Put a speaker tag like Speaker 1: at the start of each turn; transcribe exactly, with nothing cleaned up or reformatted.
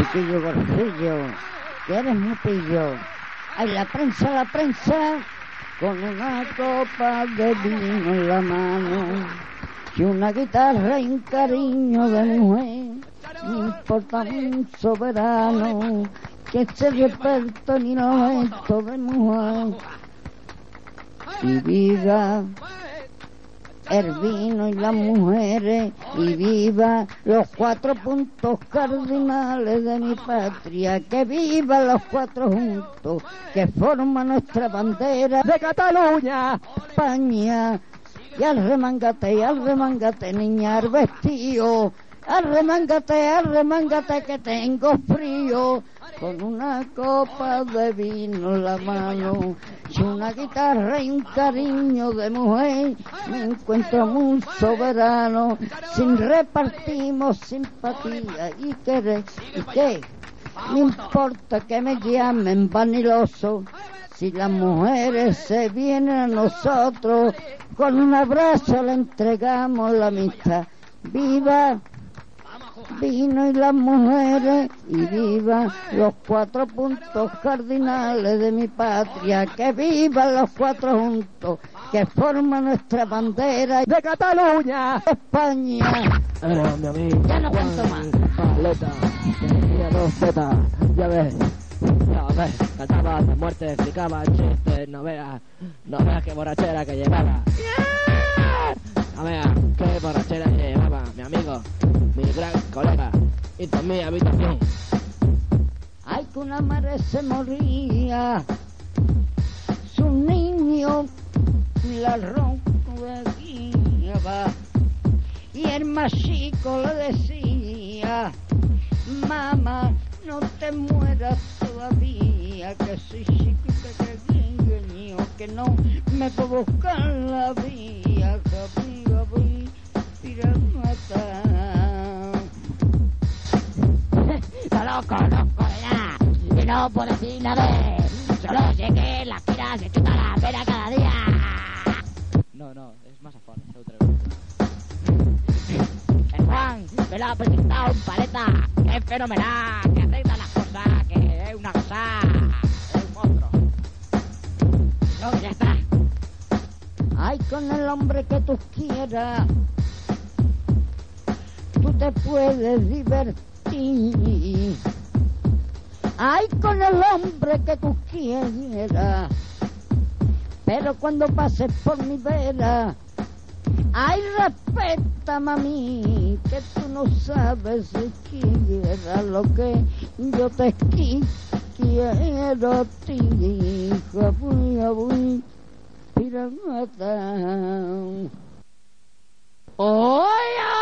Speaker 1: chiquillo gorcillo, que eres muy pillo. Ay, la prensa, la prensa, con una copa de vino en la mano y una guitarra y un cariño de mujer. Me importa un soberano que esté experto ni no esto de mujer. Y viva el vino y las mujeres, y viva los cuatro puntos cardinales de mi patria, que viva los cuatro juntos que forman nuestra bandera de Cataluña, España. Y arremángate, y arremángate, niña, el vestido, arremángate, arremángate que tengo frío, con una copa de vino en la mano y una guitarra y un cariño de mujer. Me encuentro muy soberano, sin repartimos simpatía y querer, y qué me importa que me llamen vanidoso, si las mujeres se vienen a nosotros, con un abrazo le entregamos la amistad. Viva vino y las mujeres, y viva los cuatro puntos cardinales de mi patria, que vivan los cuatro juntos que forman nuestra bandera de Cataluña, España.
Speaker 2: Era mi amigo
Speaker 1: Ya no canto más.
Speaker 2: Paleta, que tenía dos tetas, ya ves, ya ves, cantaba de muerte, explicaba chistes, no veas, no veas qué borrachera que llevaba. No veas qué borrachera que llevaba, mi amigo, mi gran colega, y también a mí también.
Speaker 1: Ay, que una madre se moría, su niño la ronqueaba, y el más chico le decía: mamá, no te mueras todavía, que soy chiquita, que niño, que no me puedo buscar la vía, que voy a matar.
Speaker 3: No lo conozco de nada y no puedo decir nada, solo sé que la gira se chuta la pena cada día.
Speaker 2: No, no, es más a fondo, es otra
Speaker 3: El Juan me lo ha presentado en paleta, que es fenomenal, que arregla las cosas, que es una cosa, es un monstruo. No, ya está.
Speaker 1: Ay, con el hombre que tú quieras, tú te puedes divertir. Ay, con el hombre que tú quieras, pero cuando pases por mi vera, ay, respeta, mami, que tú no sabes siquiera lo que yo te quiero a ti, jabuy, jabuy, pirata.
Speaker 3: ¡Oye!